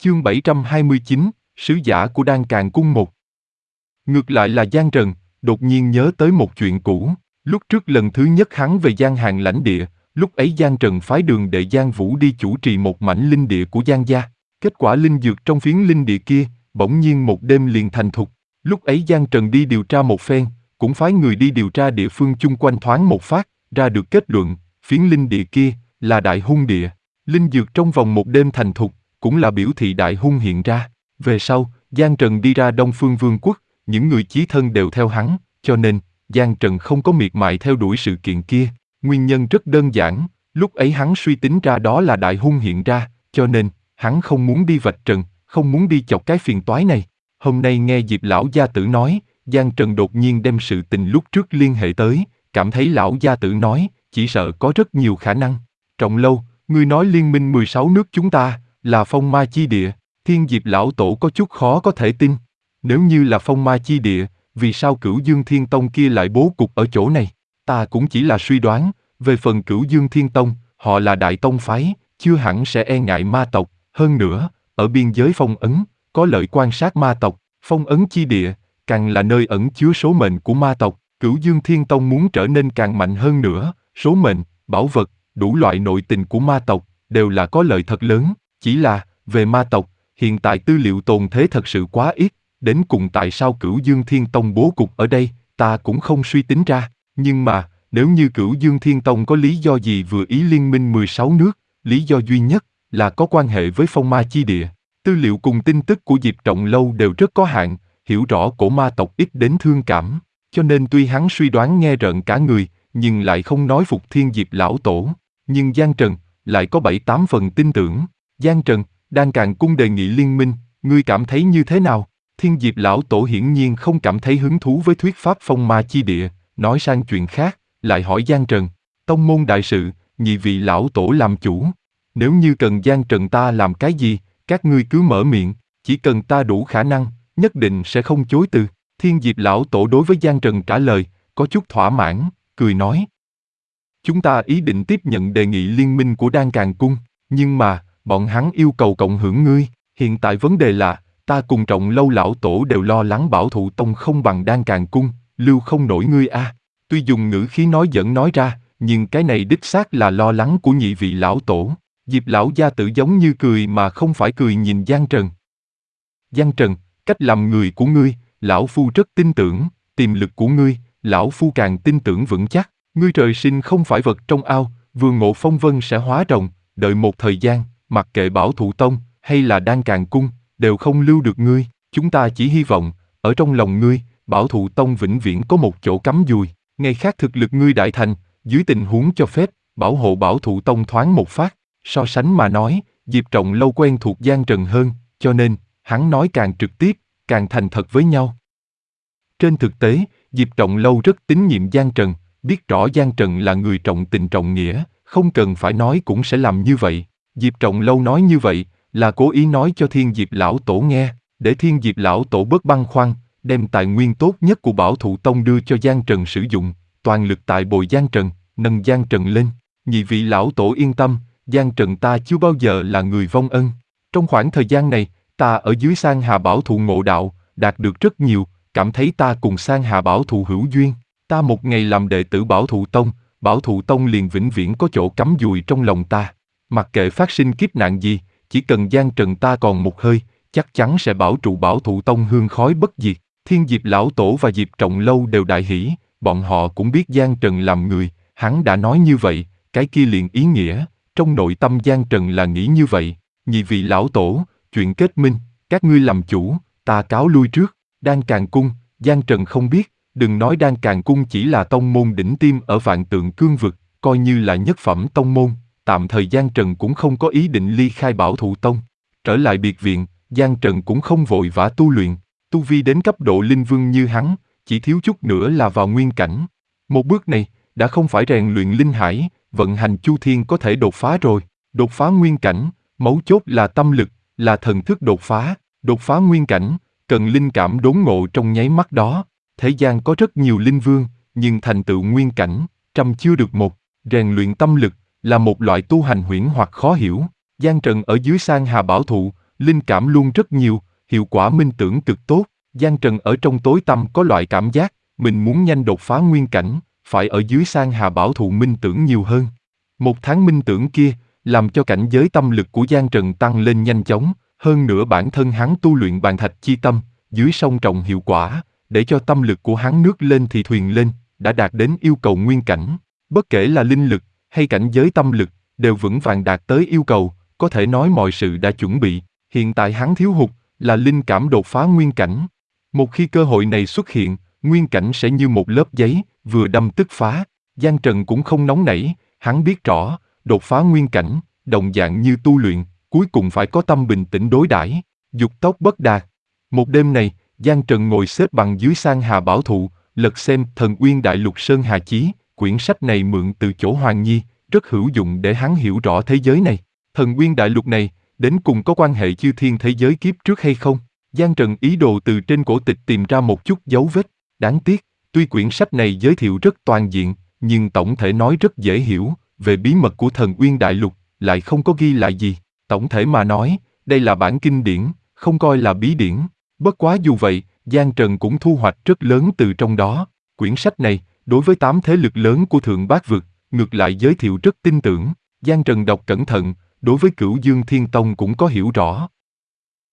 Chương 729, Sứ giả của Đan Càn Cung 1. Ngược lại là Giang Trần, đột nhiên nhớ tới một chuyện cũ. Lúc trước lần thứ nhất hắn về Giang Hàng lãnh địa, lúc ấy Giang Trần phái Đường đệ Giang Vũ đi chủ trì một mảnh linh địa của Giang gia. Kết quả linh dược trong phiến linh địa kia, bỗng nhiên một đêm liền thành thục. Lúc ấy Giang Trần đi điều tra một phen, cũng phái người đi điều tra địa phương chung quanh thoáng một phát, ra được kết luận, phiến linh địa kia là Đại Hung địa. Linh dược trong vòng một đêm thành thục, cũng là biểu thị Đại Hung hiện ra. Về sau, Giang Trần đi ra Đông Phương Vương quốc, những người chí thân đều theo hắn, cho nên, Giang Trần không có miệt mài theo đuổi sự kiện kia. Nguyên nhân rất đơn giản, lúc ấy hắn suy tính ra đó là Đại Hung hiện ra, cho nên, hắn không muốn đi vạch trần, không muốn đi chọc cái phiền toái này. Hôm nay nghe Diệp lão gia tử nói, Giang Trần đột nhiên đem sự tình lúc trước liên hệ tới, cảm thấy lão gia tử nói, chỉ sợ có rất nhiều khả năng. Trọng Lâu, ngươi nói liên minh 16 nước chúng ta, là phong ma chi địa, Thiên Diệp lão tổ có chút khó có thể tin. Nếu như là phong ma chi địa, vì sao Cửu Dương Thiên Tông kia lại bố cục ở chỗ này? Ta cũng chỉ là suy đoán, về phần Cửu Dương Thiên Tông, họ là đại tông phái, chưa hẳn sẽ e ngại ma tộc, hơn nữa, ở biên giới phong ấn, có lợi quan sát ma tộc, phong ấn chi địa, càng là nơi ẩn chứa số mệnh của ma tộc. Cửu Dương Thiên Tông muốn trở nên càng mạnh hơn nữa, số mệnh, bảo vật, đủ loại nội tình của ma tộc, đều là có lợi thật lớn. Chỉ là, về ma tộc, hiện tại tư liệu tồn thế thật sự quá ít, đến cùng tại sao Cửu Dương Thiên Tông bố cục ở đây, ta cũng không suy tính ra. Nhưng mà, nếu như Cửu Dương Thiên Tông có lý do gì vừa ý liên minh 16 nước, lý do duy nhất là có quan hệ với phong ma chi địa. Tư liệu cùng tin tức của Diệp Trọng Lâu đều rất có hạn, hiểu rõ cổ ma tộc ít đến thương cảm, cho nên tuy hắn suy đoán nghe rợn cả người, nhưng lại không nói phục Thiên Diệp lão tổ. Nhưng Giang Trần lại có 7-8 phần tin tưởng. Giang Trần, Đan Càn Cung đề nghị liên minh, ngươi cảm thấy như thế nào? Thiên Diệp lão tổ hiển nhiên không cảm thấy hứng thú với thuyết pháp phong ma chi địa, nói sang chuyện khác, lại hỏi Giang Trần, tông môn đại sự, nhị vị lão tổ làm chủ. Nếu như cần Giang Trần ta làm cái gì, các ngươi cứ mở miệng, chỉ cần ta đủ khả năng, nhất định sẽ không chối từ. Thiên Diệp lão tổ đối với Giang Trần trả lời, có chút thỏa mãn, cười nói. Chúng ta ý định tiếp nhận đề nghị liên minh của Đan Càn Cung, nhưng mà, bọn hắn yêu cầu cộng hưởng ngươi. Hiện tại vấn đề là, ta cùng Trọng Lâu lão tổ đều lo lắng Bảo Thụ Tông không bằng Đan Càn Cung, lưu không nổi ngươi a. Tuy dùng ngữ khí nói giỡn nói ra, nhưng cái này đích xác là lo lắng của nhị vị lão tổ. Diệp lão gia tử giống như cười mà không phải cười nhìn Giang Trần. Giang Trần, cách làm người của ngươi, lão phu rất tin tưởng, tiềm lực của ngươi, lão phu càng tin tưởng vững chắc. Ngươi trời sinh không phải vật trong ao, vừa ngộ phong vân sẽ hóa rồng, đợi một thời gian, mặc kệ Bảo Thụ Tông hay là Đan Càn Cung, đều không lưu được ngươi. Chúng ta chỉ hy vọng, ở trong lòng ngươi, Bảo Thụ Tông vĩnh viễn có một chỗ cắm dùi. Ngày khác thực lực ngươi đại thành, dưới tình huống cho phép, bảo hộ Bảo Thụ Tông thoáng một phát. So sánh mà nói, Diệp Trọng Lâu quen thuộc Giang Trần hơn, cho nên, hắn nói càng trực tiếp, càng thành thật với nhau. Trên thực tế, Diệp Trọng Lâu rất tín nhiệm Giang Trần, biết rõ Giang Trần là người trọng tình trọng nghĩa, không cần phải nói cũng sẽ làm như vậy. Diệp Trọng Lâu nói như vậy, là cố ý nói cho Thiên Diệp lão tổ nghe, để Thiên Diệp lão tổ bớt băn khoăn, đem tài nguyên tốt nhất của Bảo Thụ Tông đưa cho Giang Trần sử dụng, toàn lực tại bồi Giang Trần, nâng Giang Trần lên. Nhị vị lão tổ yên tâm, Giang Trần ta chưa bao giờ là người vong ân. Trong khoảng thời gian này, ta ở dưới Sang Hà Bảo Thụ ngộ đạo, đạt được rất nhiều, cảm thấy ta cùng Sang Hà Bảo Thụ hữu duyên. Ta một ngày làm đệ tử Bảo Thụ Tông liền vĩnh viễn có chỗ cắm dùi trong lòng ta. Mặc kệ phát sinh kiếp nạn gì, chỉ cần Giang Trần ta còn một hơi, chắc chắn sẽ bảo trụ Bảo Thụ Tông hương khói bất diệt. Thiên Diệp lão tổ và Diệp Trọng Lâu đều đại hỉ, bọn họ cũng biết Giang Trần làm người, hắn đã nói như vậy, cái kia liền ý nghĩa, trong nội tâm Giang Trần là nghĩ như vậy. Nhị vị lão tổ, chuyện kết minh, các ngươi làm chủ, ta cáo lui trước. Đan Càn Cung, Giang Trần không biết, đừng nói Đan Càn Cung chỉ là tông môn đỉnh tiêm ở Vạn Tượng Cương vực, coi như là nhất phẩm tông môn, tạm thời Giang Trần cũng không có ý định ly khai Bảo Thụ Tông. Trở lại biệt viện, Giang Trần cũng không vội vã tu luyện, tu vi đến cấp độ linh vương như hắn, chỉ thiếu chút nữa là vào nguyên cảnh. Một bước này, đã không phải rèn luyện linh hải, vận hành chu thiên có thể đột phá rồi. Đột phá nguyên cảnh, mấu chốt là tâm lực, là thần thức đột phá nguyên cảnh, cần linh cảm đốn ngộ trong nháy mắt đó. Thế gian có rất nhiều linh vương, nhưng thành tựu nguyên cảnh, trăm chưa được một. Rèn luyện tâm lực, là một loại tu hành huyễn hoặc khó hiểu. Giang Trần ở dưới Sang Hà Bảo Thụ, linh cảm luôn rất nhiều, hiệu quả minh tưởng cực tốt. Giang Trần ở trong tối tăm có loại cảm giác, mình muốn nhanh đột phá nguyên cảnh, phải ở dưới Sang Hà Bảo Thụ minh tưởng nhiều hơn. Một tháng minh tưởng kia, làm cho cảnh giới tâm lực của Giang Trần tăng lên nhanh chóng, hơn nữa bản thân hắn tu luyện bàn thạch chi tâm, dưới song trọng hiệu quả, để cho tâm lực của hắn nước lên thì thuyền lên, đã đạt đến yêu cầu nguyên cảnh. Bất kể là linh lực, hay cảnh giới tâm lực, đều vững vàng đạt tới yêu cầu, có thể nói mọi sự đã chuẩn bị. Hiện tại hắn thiếu hụt, là linh cảm đột phá nguyên cảnh. Một khi cơ hội này xuất hiện, nguyên cảnh sẽ như một lớp giấy, vừa đâm tức phá. Giang Trần cũng không nóng nảy, hắn biết rõ, đột phá nguyên cảnh, đồng dạng như tu luyện, cuối cùng phải có tâm bình tĩnh đối đãi, dục tốc bất đạt. Một đêm này, Giang Trần ngồi xếp bằng dưới Sang Hà Bảo Thụ, lật xem Thần Uyên Đại Lục Sơn Hà Chí, quyển sách này mượn từ chỗ Hoàng Nhi, rất hữu dụng để hắn hiểu rõ thế giới này. Thần Uyên Đại Lục này, đến cùng có quan hệ chư thiên thế giới kiếp trước hay không? Giang Trần ý đồ từ trên cổ tịch tìm ra một chút dấu vết, đáng tiếc, tuy quyển sách này giới thiệu rất toàn diện, nhưng tổng thể nói rất dễ hiểu, về bí mật của Thần Uyên Đại Lục, lại không có ghi lại gì. Tổng thể mà nói, đây là bản kinh điển, không coi là bí điển. Bất quá dù vậy, Giang Trần cũng thu hoạch rất lớn từ trong đó. Quyển sách này, đối với 8 thế lực lớn của Thượng Bát Vực, ngược lại giới thiệu rất tin tưởng. Giang Trần đọc cẩn thận, đối với Cửu Dương Thiên Tông cũng có hiểu rõ.